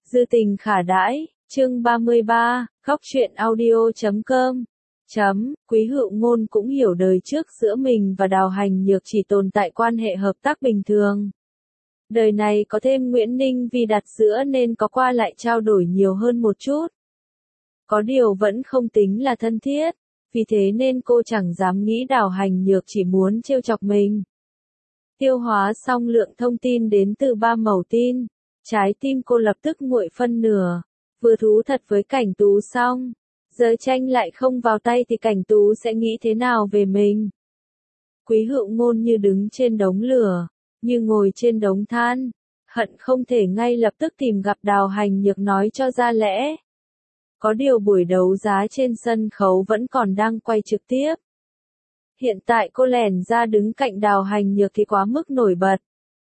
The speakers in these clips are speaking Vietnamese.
Dư tình khả đãi, chương 33, khóc chuyện audio.com. Quý Hựu Ngôn cũng hiểu đời trước giữa mình và Đào Hành Nhược chỉ tồn tại quan hệ hợp tác bình thường. Đời này có thêm Nguyễn Ninh Vi đặt giữa nên có qua lại trao đổi nhiều hơn một chút. Có điều vẫn không tính là thân thiết, vì thế nên cô chẳng dám nghĩ Đào Hành Nhược chỉ muốn trêu chọc mình. Tiêu hóa xong lượng thông tin đến từ 3 mẩu tin, trái tim cô lập tức nguội phân nửa. Vừa thú thật với Cảnh Tú xong, giờ tranh lại không vào tay thì Cảnh Tú sẽ nghĩ thế nào về mình. Quý Hựu Ngôn như đứng trên đống lửa, như ngồi trên đống than, hận không thể ngay lập tức tìm gặp Đào Hành Nhược nói cho ra lẽ. Có điều buổi đấu giá trên sân khấu vẫn còn đang quay trực tiếp. Hiện tại cô lẻn ra đứng cạnh Đào Hành Nhược thì quá mức nổi bật.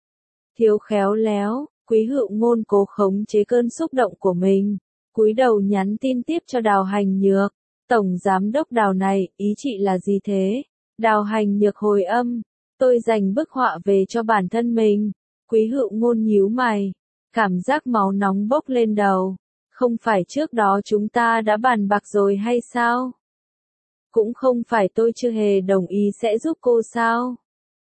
Thiếu khéo léo, Quý Hựu Ngôn cố khống chế cơn xúc động của mình, cúi đầu nhắn tin tiếp cho Đào Hành Nhược. Tổng giám đốc Đào này, ý chị là gì thế? Đào Hành Nhược hồi âm, tôi dành bức họa về cho bản thân mình. Quý Hựu Ngôn nhíu mày, cảm giác máu nóng bốc lên đầu. Không phải trước đó chúng ta đã bàn bạc rồi hay sao? Cũng không phải tôi chưa hề đồng ý sẽ giúp cô sao?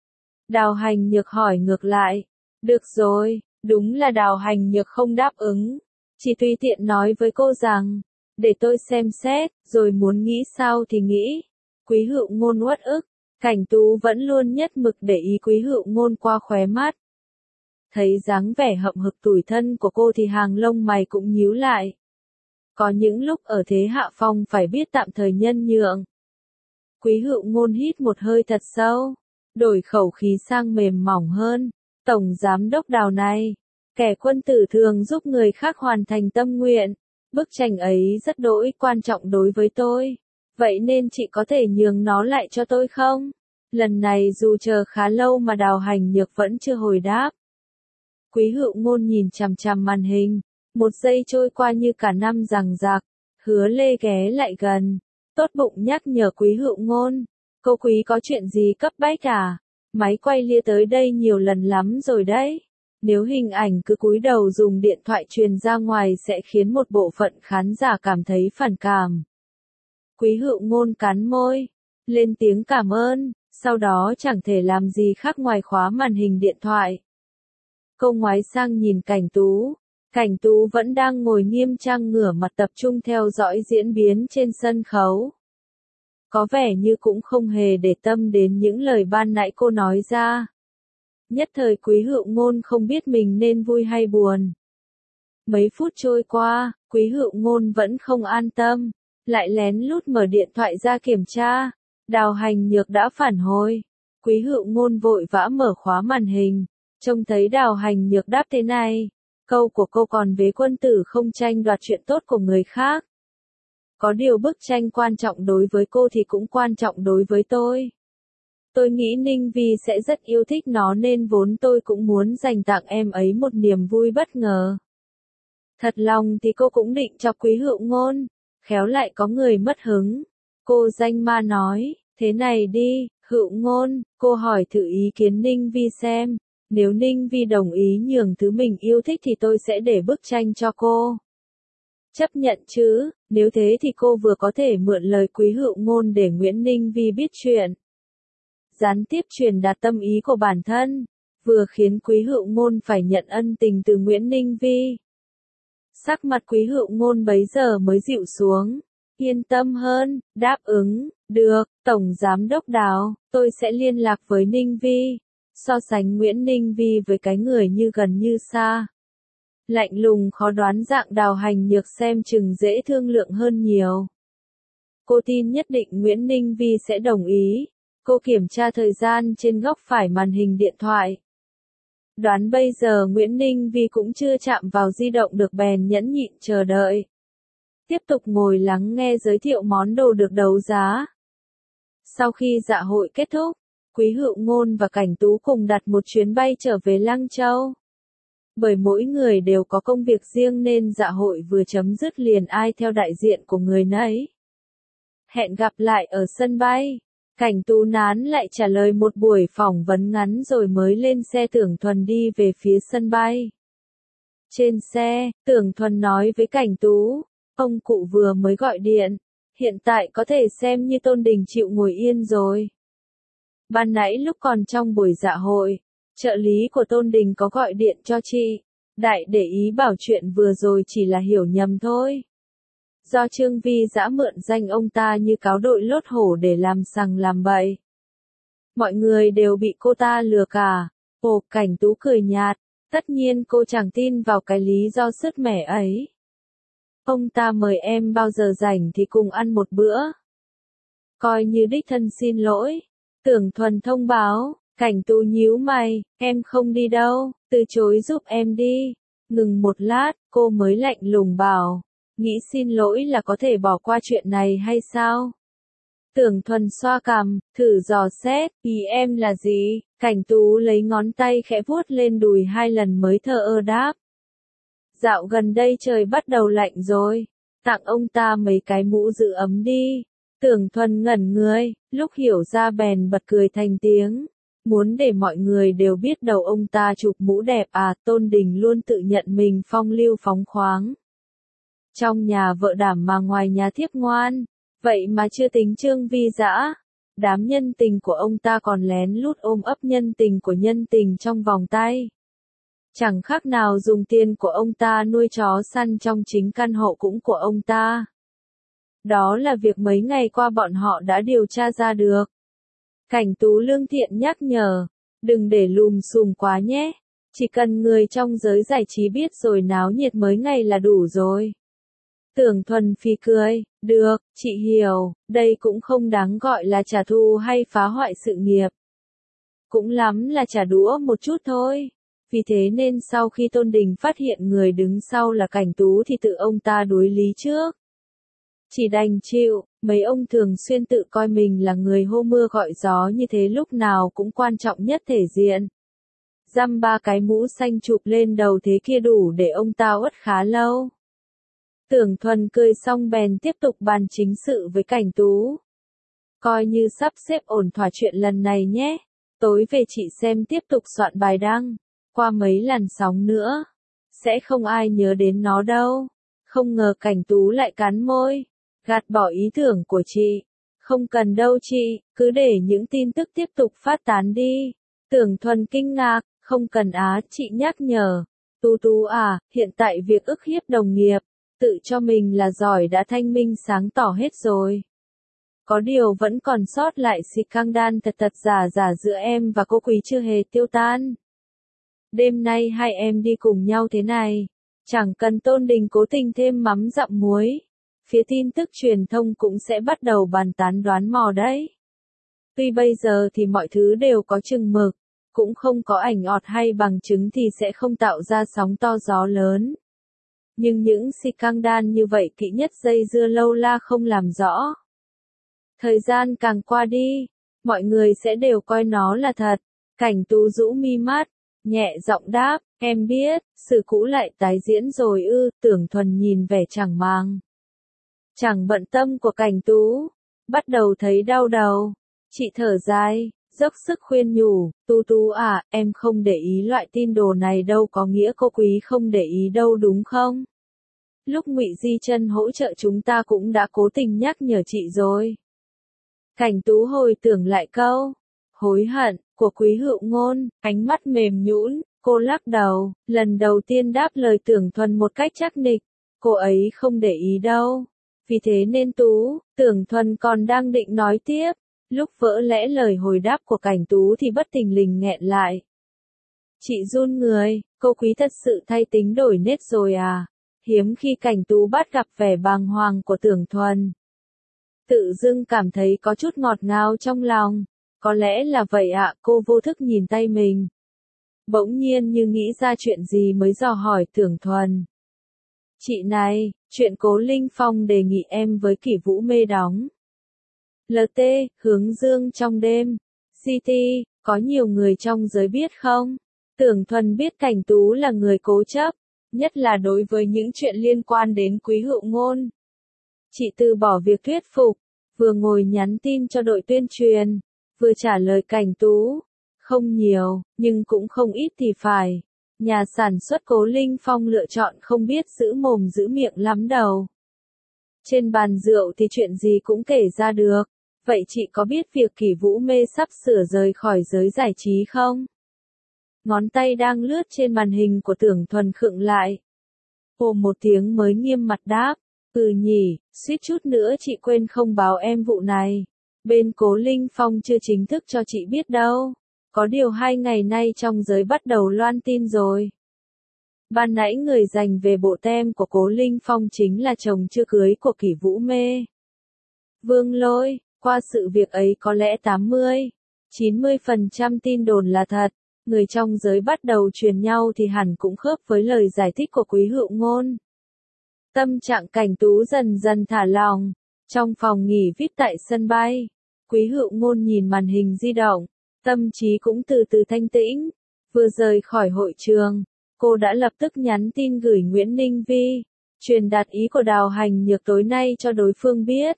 Đào Hành Nhược hỏi ngược lại. Được rồi, đúng là Đào Hành Nhược không đáp ứng. Chỉ tùy tiện nói với cô rằng, để tôi xem xét, rồi muốn nghĩ sao thì nghĩ. Quý Hựu Ngôn uất ức, Cảnh Tú vẫn luôn nhất mực để ý Quý Hựu Ngôn qua khóe mắt. Thấy dáng vẻ hậm hực tủi thân của cô thì hàng lông mày cũng nhíu lại. Có những lúc ở thế hạ phong phải biết tạm thời nhân nhượng. Quý Hựu Ngôn hít một hơi thật sâu, đổi khẩu khí sang mềm mỏng hơn. Tổng giám đốc Đào này, kẻ quân tử thường giúp người khác hoàn thành tâm nguyện. Bức tranh ấy rất đỗi quan trọng đối với tôi. Vậy nên chị có thể nhường nó lại cho tôi không? Lần này dù chờ khá lâu mà Đào Hành Nhược vẫn chưa hồi đáp. Quý Hựu Ngôn nhìn chằm chằm màn hình, một giây trôi qua như cả năm giằng giặc. Hứa Lê ghé lại gần, tốt bụng nhắc nhở Quý Hựu Ngôn. Cô Quý có chuyện gì cấp bách à? Máy quay lia tới đây nhiều lần lắm rồi đấy. Nếu hình ảnh cứ cúi đầu dùng điện thoại truyền ra ngoài sẽ khiến một bộ phận khán giả cảm thấy phản cảm. Quý Hựu Ngôn cắn môi, lên tiếng cảm ơn, sau đó chẳng thể làm gì khác ngoài khóa màn hình điện thoại. Cô ngoái sang nhìn Cảnh Tú. Cảnh Tú vẫn đang ngồi nghiêm trang ngửa mặt tập trung theo dõi diễn biến trên sân khấu. Có vẻ như cũng không hề để tâm đến những lời ban nãy cô nói ra. Nhất thời Quý Hựu Ngôn không biết mình nên vui hay buồn. Mấy phút trôi qua, Quý Hựu Ngôn vẫn không an tâm, lại lén lút mở điện thoại ra kiểm tra. Đào Hành Nhược đã phản hồi. Quý Hựu Ngôn vội vã mở khóa màn hình, trông thấy Đào Hành Nhược đáp thế này. Câu của cô còn vế quân tử không tranh đoạt chuyện tốt của người khác. Có điều bức tranh quan trọng đối với cô thì cũng quan trọng đối với tôi. Tôi nghĩ Ninh Vi sẽ rất yêu thích nó nên vốn tôi cũng muốn dành tặng em ấy một niềm vui bất ngờ. Thật lòng thì cô cũng định cho Quý Hựu Ngôn, khéo lại có người mất hứng. Cô danh ma nói, thế này đi, Hựu Ngôn, cô hỏi thử ý kiến Ninh Vi xem. Nếu Ninh Vi đồng ý nhường thứ mình yêu thích thì tôi sẽ để bức tranh cho cô. Chấp nhận chứ, nếu thế thì cô vừa có thể mượn lời Quý Hựu Ngôn để Nguyễn Ninh Vi biết chuyện. Gián tiếp truyền đạt tâm ý của bản thân, vừa khiến Quý Hựu Ngôn phải nhận ân tình từ Nguyễn Ninh Vi. Sắc mặt Quý Hựu Ngôn bấy giờ mới dịu xuống, yên tâm hơn, đáp ứng, được, Tổng Giám đốc Đào, tôi sẽ liên lạc với Ninh Vi. So sánh Nguyễn Ninh Vi với cái người như gần như xa. Lạnh lùng khó đoán dạng Đào Hành Nhược xem chừng dễ thương lượng hơn nhiều. Cô tin nhất định Nguyễn Ninh Vi sẽ đồng ý. Cô kiểm tra thời gian trên góc phải màn hình điện thoại. Đoán bây giờ Nguyễn Ninh Vi cũng chưa chạm vào di động được bèn nhẫn nhịn chờ đợi. Tiếp tục ngồi lắng nghe giới thiệu món đồ được đấu giá. Sau khi dạ hội kết thúc, Quý Hựu Ngôn và Cảnh Tú cùng đặt một chuyến bay trở về Lăng Châu. Bởi mỗi người đều có công việc riêng nên dạ hội vừa chấm dứt liền ai theo đại diện của người nấy. Hẹn gặp lại ở sân bay. Cảnh Tú nán lại trả lời một buổi phỏng vấn ngắn rồi mới lên xe Tưởng Thuần đi về phía sân bay. Trên xe, Tưởng Thuần nói với Cảnh Tú, ông cụ vừa mới gọi điện, hiện tại có thể xem như Tôn Đình chịu ngồi yên rồi. Ban nãy lúc còn trong buổi dạ hội, trợ lý của Tôn Đình có gọi điện cho chị, đại để ý bảo chuyện vừa rồi chỉ là hiểu nhầm thôi. Do Trương Vi Dã mượn danh ông ta như cáo đội lốt hổ để làm sằng làm bậy. Mọi người đều bị cô ta lừa cả. Ồ, Cảnh Tú cười nhạt, tất nhiên cô chẳng tin vào cái lý do sứt mẻ ấy. Ông ta mời em bao giờ rảnh thì cùng ăn một bữa. Coi như đích thân xin lỗi. Tưởng Thuần thông báo, Cảnh Tú nhíu mày, em không đi đâu, từ chối giúp em đi. Ngừng một lát, cô mới lạnh lùng bảo, nghĩ xin lỗi là có thể bỏ qua chuyện này hay sao? Tưởng Thuần xoa cằm, thử dò xét, ý em là gì? Cảnh Tú lấy ngón tay khẽ vuốt lên đùi 2 lần mới thờ ơ đáp. Dạo gần đây trời bắt đầu lạnh rồi, tặng ông ta mấy cái mũ giữ ấm đi. Tưởng Thuần ngẩn người, lúc hiểu ra bèn bật cười thành tiếng. Muốn để mọi người đều biết đầu ông ta chụp mũ đẹp à, Tôn Đình luôn tự nhận mình phong lưu phóng khoáng. Trong nhà vợ đảm mà ngoài nhà thiếp ngoan, vậy mà chưa tính Trương Vi Dã. Đám nhân tình của ông ta còn lén lút ôm ấp nhân tình của nhân tình trong vòng tay. Chẳng khác nào dùng tiền của ông ta nuôi chó săn trong chính căn hộ cũng của ông ta. Đó là việc mấy ngày qua bọn họ đã điều tra ra được. Cảnh Tú lương thiện nhắc nhở, đừng để lùm xùm quá nhé, chỉ cần người trong giới giải trí biết rồi náo nhiệt mấy ngày là đủ rồi. Tưởng Thuần phì cười, được, chị hiểu, đây cũng không đáng gọi là trả thù hay phá hoại sự nghiệp. Cũng lắm là trả đũa một chút thôi. Vì thế nên sau khi Tôn Đình phát hiện người đứng sau là Cảnh Tú thì tự ông ta đối lý trước. Chỉ đành chịu, mấy ông thường xuyên tự coi mình là người hô mưa gọi gió như thế lúc nào cũng quan trọng nhất thể diện. Dăm 3 cái mũ xanh chụp lên đầu thế kia đủ để ông ta uất khá lâu. Tưởng Thuần cười xong bèn tiếp tục bàn chính sự với Cảnh Tú. Coi như sắp xếp ổn thỏa chuyện lần này nhé. Tối về chị xem tiếp tục soạn bài đăng. Qua mấy làn sóng nữa, sẽ không ai nhớ đến nó đâu. Không ngờ Cảnh Tú lại cắn môi, gạt bỏ ý tưởng của chị. Không cần đâu chị, cứ để những tin tức tiếp tục phát tán đi. Tưởng Thuần kinh ngạc, không cần á, chị nhắc nhở. Tú Tú à, hiện tại việc ức hiếp đồng nghiệp, tự cho mình là giỏi đã thanh minh sáng tỏ hết rồi. Có điều vẫn còn sót lại scandal thật giả giả giữa em và cô Quý chưa hề tiêu tan. Đêm nay hai em đi cùng nhau thế này, chẳng cần Tôn Đình cố tình thêm mắm dặm muối. Phía tin tức truyền thông cũng sẽ bắt đầu bàn tán đoán mò đấy. Tuy bây giờ thì mọi thứ đều có chừng mực, cũng không có ảnh ọt hay bằng chứng thì sẽ không tạo ra sóng to gió lớn. Nhưng những scandal như vậy kỹ nhất dây dưa lâu la không làm rõ. Thời gian càng qua đi, mọi người sẽ đều coi nó là thật. Cảnh Tú rũ mi mắt, nhẹ giọng đáp, em biết, sự cũ lại tái diễn rồi ư. Tưởng Thuần nhìn vẻ chẳng màng, chẳng bận tâm của Cảnh Tú, bắt đầu thấy đau đầu. Chị thở dài, dốc sức khuyên nhủ, Tú Tú à, em không để ý loại tin đồ này đâu có nghĩa cô Quý không để ý đâu đúng không? Lúc Ngụy Di Chân hỗ trợ chúng ta cũng đã cố tình nhắc nhở chị rồi. Cảnh Tú hồi tưởng lại câu hối hận của Quý Hữu Ngôn, ánh mắt mềm nhũn, cô lắc đầu, lần đầu tiên đáp lời Tưởng Thuần một cách chắc nịch, cô ấy không để ý đâu. Vì thế nên Tưởng Thuần còn đang định nói tiếp, lúc vỡ lẽ lời hồi đáp của Cảnh Tú thì bất thình lình nghẹn lại. Chị run người, cô Quý thật sự thay tính đổi nết rồi à? Hiếm khi Cảnh Tú bắt gặp vẻ bàng hoàng của Tưởng Thuần. Tự dưng cảm thấy có chút ngọt ngào trong lòng. Có lẽ là vậy ạ, cô vô thức nhìn tay mình. Bỗng nhiên như nghĩ ra chuyện gì mới dò hỏi Tưởng Thuần. Chị này, chuyện Cố Linh Phong đề nghị em với Kỷ Vũ Mê đóng. LT, Hướng Dương trong đêm. CT, có nhiều người trong giới biết không? Tưởng Thuần biết Cảnh Tú là người cố chấp, nhất là đối với những chuyện liên quan đến Quý Hữu Ngôn. Chị từ bỏ việc thuyết phục, vừa ngồi nhắn tin cho đội tuyên truyền, vừa trả lời Cảnh Tú. Không nhiều, nhưng cũng không ít thì phải. Nhà sản xuất Cố Linh Phong lựa chọn không biết giữ mồm giữ miệng lắm đâu. Trên bàn rượu thì chuyện gì cũng kể ra được. Vậy chị có biết việc Kỷ Vũ Mê sắp sửa rời khỏi giới giải trí không? Ngón tay đang lướt trên màn hình của Tưởng Thuần khựng lại. Ồ một tiếng mới nghiêm mặt đáp. Ừ nhỉ, suýt chút nữa chị quên không báo em vụ này. Bên Cố Linh Phong chưa chính thức cho chị biết đâu. Có điều 2 ngày nay trong giới bắt đầu loan tin rồi. Ban nãy người giành về bộ tem của Cố Linh Phong chính là chồng chưa cưới của Kỷ Vũ Mê. Vương Lôi, qua sự việc ấy có lẽ 80-90% tin đồn là thật. Người trong giới bắt đầu truyền nhau thì hẳn cũng khớp với lời giải thích của Quý Hữu Ngôn. Tâm trạng Cảnh Tú dần dần thả lỏng. Trong phòng nghỉ VIP tại sân bay, Quý Hữu Ngôn nhìn màn hình di động, tâm trí cũng từ từ thanh tĩnh. Vừa rời khỏi hội trường, cô đã lập tức nhắn tin gửi Nguyễn Ninh Vi, truyền đạt ý của Đào Hành Nhược tối nay cho đối phương biết.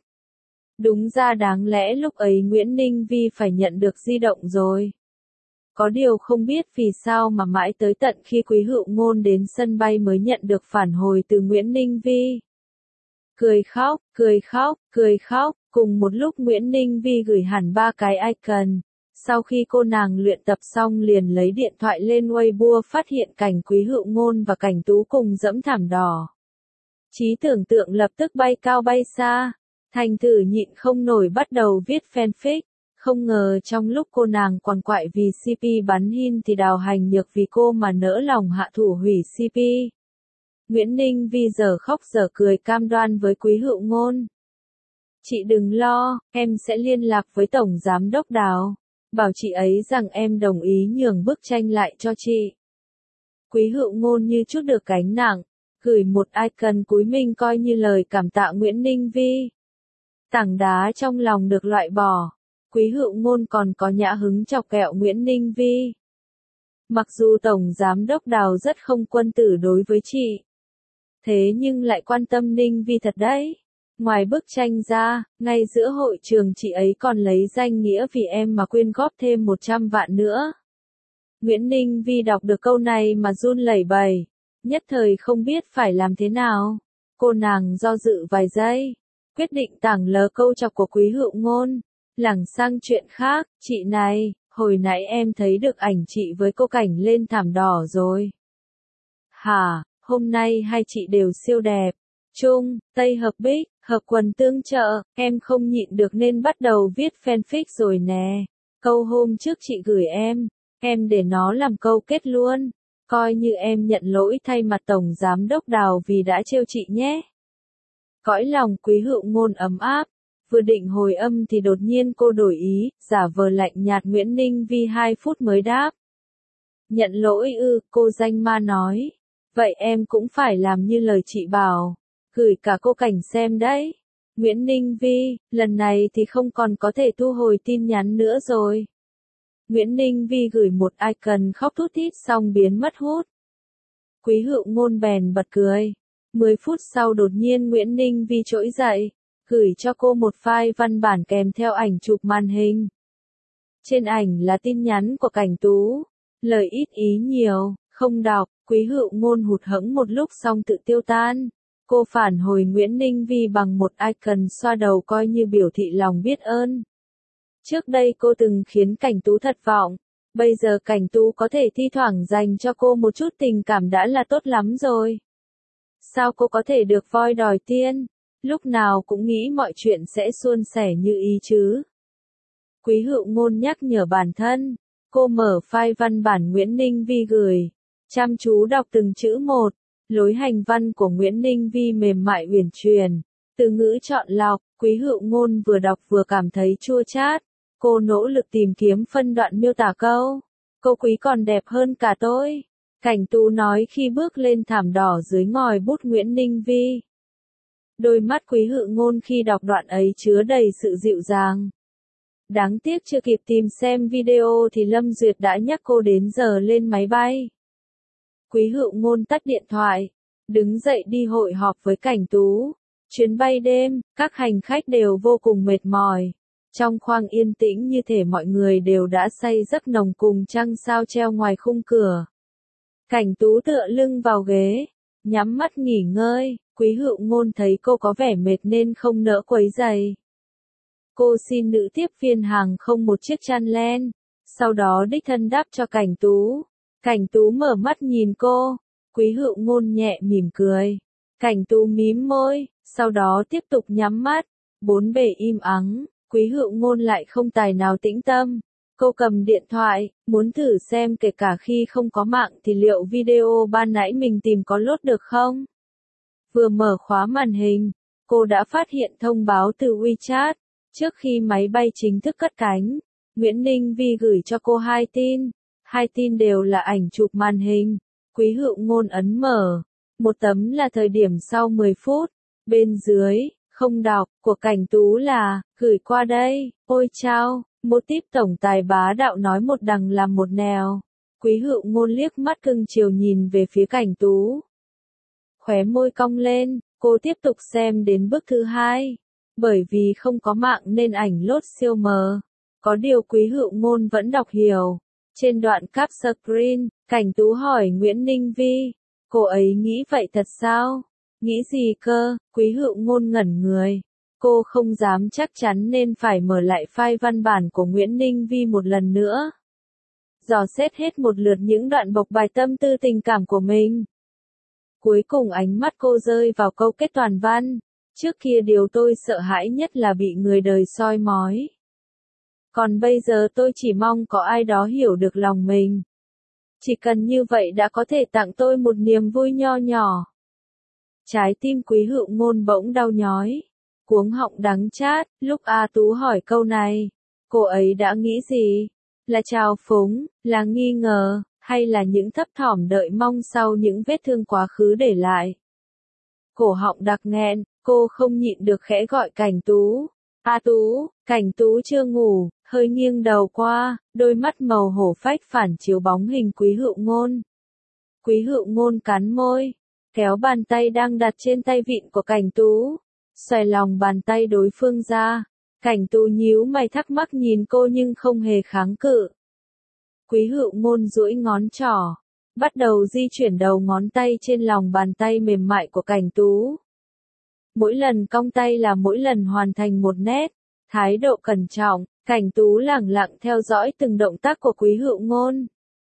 Đúng ra đáng lẽ lúc ấy Nguyễn Ninh Vi phải nhận được di động rồi. Có điều không biết vì sao mà mãi tới tận khi Quý Hữu Ngôn đến sân bay mới nhận được phản hồi từ Nguyễn Ninh Vi. Cười khóc, cười khóc, cười khóc, cùng một lúc Nguyễn Ninh Vi gửi hẳn 3 cái icon. Sau khi cô nàng luyện tập xong liền lấy điện thoại lên Weibo phát hiện cảnh Quý Hữu Ngôn và Cảnh Tú cùng dẫm thảm đỏ. Trí tưởng tượng lập tức bay cao bay xa. Thành thử nhịn không nổi bắt đầu viết fanfic. Không ngờ trong lúc cô nàng quằn quại vì CP bắn hin thì Đào Hành Nhược vì cô mà nỡ lòng hạ thủ hủy CP. Nguyễn Ninh Vi giờ khóc giờ cười cam đoan với Quý Hữu Ngôn. Chị đừng lo, em sẽ liên lạc với Tổng Giám đốc Đào. Bảo chị ấy rằng em đồng ý nhường bức tranh lại cho chị. Quý Hữu Ngôn như chút được gánh nặng, gửi một icon cúi mình coi như lời cảm tạ Nguyễn Ninh Vi. Tảng đá trong lòng được loại bỏ. Quý Hữu Ngôn còn có nhã hứng chọc kẹo Nguyễn Ninh Vi. Mặc dù Tổng Giám đốc Đào rất không quân tử đối với chị, thế nhưng lại quan tâm Ninh Vi thật đấy. Ngoài bức tranh ra, ngay giữa hội trường chị ấy còn lấy danh nghĩa vì em mà quyên góp thêm 100 vạn nữa. Nguyễn Ninh Vi đọc được câu này mà run lẩy bẩy, nhất thời không biết phải làm thế nào. Cô nàng do dự vài giây, quyết định tảng lờ câu chọc của Quý Hữu Ngôn. Lảng sang chuyện khác, chị này, hồi nãy em thấy được ảnh chị với cô Cảnh lên thảm đỏ rồi. Hả, hôm nay hai chị đều siêu đẹp. Trung, Tây hợp bích, hợp quần tương trợ, em không nhịn được nên bắt đầu viết fanfic rồi nè. Câu hôm trước chị gửi em để nó làm câu kết luôn. Coi như em nhận lỗi thay mặt Tổng Giám đốc Đào vì đã trêu chị nhé. Cõi lòng Quý Hữu Ngôn ấm áp. Vừa định hồi âm thì đột nhiên cô đổi ý, giả vờ lạnh nhạt Nguyễn Ninh Vi 2 phút mới đáp. Nhận lỗi ư, cô danh ma nói. Vậy em cũng phải làm như lời chị bảo. Gửi cả cô Cảnh xem đấy. Nguyễn Ninh Vi, lần này thì không còn có thể thu hồi tin nhắn nữa rồi. Nguyễn Ninh Vi gửi một icon khóc thút thít xong biến mất hút. Quý Hữu Ngôn bèn bật cười. 10 phút sau đột nhiên Nguyễn Ninh Vi trỗi dậy, gửi cho cô một file văn bản kèm theo ảnh chụp màn hình. Trên ảnh là tin nhắn của Cảnh Tú. Lời ít ý nhiều, không đọc. Quý Hữu Ngôn hụt hẫng một lúc xong tự tiêu tan. Cô phản hồi Nguyễn Ninh Vi bằng một icon xoa đầu coi như biểu thị lòng biết ơn. Trước đây cô từng khiến Cảnh Tú thất vọng. Bây giờ Cảnh Tú có thể thi thoảng dành cho cô một chút tình cảm đã là tốt lắm rồi. Sao cô có thể được voi đòi tiên? Lúc nào cũng nghĩ mọi chuyện sẽ suôn sẻ như ý chứ. Quý Hữu Ngôn nhắc nhở bản thân. Cô mở file văn bản Nguyễn Ninh Vi gửi. Chăm chú đọc từng chữ một. Lối hành văn của Nguyễn Ninh Vi mềm mại uyển chuyển. Từ ngữ chọn lọc, Quý Hữu Ngôn vừa đọc vừa cảm thấy chua chát. Cô nỗ lực tìm kiếm phân đoạn miêu tả câu. Cô Quý còn đẹp hơn cả tôi. Cảnh Tú nói khi bước lên thảm đỏ dưới ngòi bút Nguyễn Ninh Vi. Đôi mắt Quý Hữu Ngôn khi đọc đoạn ấy chứa đầy sự dịu dàng. Đáng tiếc chưa kịp tìm xem video thì Lâm Duyệt đã nhắc cô đến giờ lên máy bay. Quý Hữu Ngôn tắt điện thoại, đứng dậy đi hội họp với Cảnh Tú. Chuyến bay đêm, các hành khách đều vô cùng mệt mỏi. Trong khoang yên tĩnh như thể mọi người đều đã say giấc nồng cùng trăng sao treo ngoài khung cửa. Cảnh Tú tựa lưng vào ghế, nhắm mắt nghỉ ngơi, Quý Hựu Ngôn thấy cô có vẻ mệt nên không nỡ quấy rầy. Cô xin nữ tiếp viên hàng không một chiếc chăn len, sau đó đích thân đắp cho Cảnh Tú. Cảnh Tú mở mắt nhìn cô, Quý Hựu Ngôn nhẹ mỉm cười. Cảnh Tú mím môi, sau đó tiếp tục nhắm mắt, bốn bề im ắng, Quý Hựu Ngôn lại không tài nào tĩnh tâm. Cô cầm điện thoại, muốn thử xem kể cả khi không có mạng thì liệu video ban nãy mình tìm có lốt được không? Vừa mở khóa màn hình, cô đã phát hiện thông báo từ WeChat. Trước khi máy bay chính thức cất cánh, Nguyễn Ninh Vi gửi cho cô 2 tin. 2 tin đều là ảnh chụp màn hình. Quý Hựu Ngôn ấn mở. Một tấm là thời điểm sau 10 phút. Bên dưới, không đọc, của Cảnh Tú là, gửi qua đây, ôi chao. Một típ tổng tài bá đạo nói một đằng làm một nẻo. Quý Hựu Ngôn liếc mắt cưng chiều nhìn về phía Cảnh Tú. Khóe môi cong lên, cô tiếp tục xem đến bước thứ 2. Bởi vì không có mạng nên ảnh lốt siêu mờ. Có điều Quý Hựu Ngôn vẫn đọc hiểu. Trên đoạn cap screen, Cảnh Tú hỏi Nguyễn Ninh Vi. Cô ấy nghĩ vậy thật sao? Nghĩ gì cơ? Quý Hựu Ngôn ngẩn người. Cô không dám chắc chắn nên phải mở lại file văn bản của Nguyễn Ninh Vi một lần nữa. Dò xét hết một lượt những đoạn bộc bạch tâm tư tình cảm của mình. Cuối cùng ánh mắt cô rơi vào câu kết toàn văn. Trước kia điều tôi sợ hãi nhất là bị người đời soi mói. Còn bây giờ tôi chỉ mong có ai đó hiểu được lòng mình. Chỉ cần như vậy đã có thể tặng tôi một niềm vui nho nhỏ. Trái tim Quý Hựu Ngôn bỗng đau nhói. Cuống họng đắng chát, lúc A Tú hỏi câu này, cô ấy đã nghĩ gì? Là trào phúng, là nghi ngờ, hay là những thấp thỏm đợi mong sau những vết thương quá khứ để lại? Cổ họng đặc nghẹn, cô không nhịn được khẽ gọi Cảnh Tú. A Tú, Cảnh Tú chưa ngủ, hơi nghiêng đầu qua, đôi mắt màu hổ phách phản chiếu bóng hình Quý Hựu Ngôn. Quý Hựu Ngôn cắn môi, kéo bàn tay đang đặt trên tay vịn của Cảnh Tú. Xoay lòng bàn tay đối phương ra. Cảnh Tú nhíu mày thắc mắc nhìn cô nhưng không hề kháng cự. Quý Hựu Ngôn duỗi ngón trỏ, bắt đầu di chuyển đầu ngón tay trên lòng bàn tay mềm mại của Cảnh Tú. Mỗi lần cong tay là mỗi lần hoàn thành một nét, thái độ cẩn trọng, Cảnh Tú lẳng lặng theo dõi từng động tác của Quý Hựu Ngôn.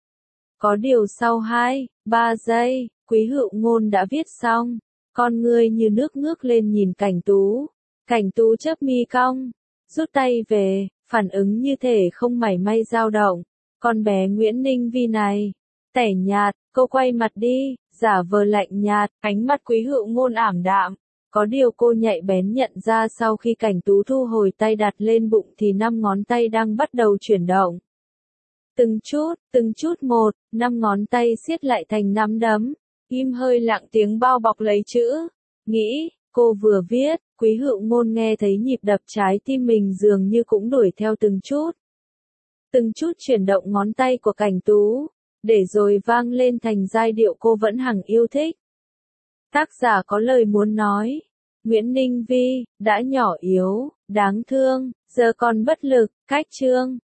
Có điều sau 2-3 giây, Quý Hựu Ngôn đã viết xong. Con ngươi như nước ngước lên nhìn Cảnh Tú. Cảnh Tú chớp mi cong, rút tay về, phản ứng như thể không mảy may dao động. Con bé Nguyễn Ninh Vi này, tẻ nhạt, cô quay mặt đi, giả vờ lạnh nhạt, ánh mắt Quý Hựu Ngôn ảm đạm. Có điều cô nhạy bén nhận ra sau khi Cảnh Tú thu hồi tay đặt lên bụng thì 5 ngón tay đang bắt đầu chuyển động. Từng chút một, 5 ngón tay siết lại thành nắm đấm. Im hơi lặng tiếng bao bọc lấy chữ. Nghĩ, cô vừa viết, Quý Hựu Ngôn nghe thấy nhịp đập trái tim mình dường như cũng đuổi theo từng chút. Từng chút chuyển động ngón tay của Cảnh Tú, để rồi vang lên thành giai điệu cô vẫn hằng yêu thích. Tác giả có lời muốn nói. Nguyễn Ninh Vi, đã nhỏ yếu, đáng thương, giờ còn bất lực, cách chương.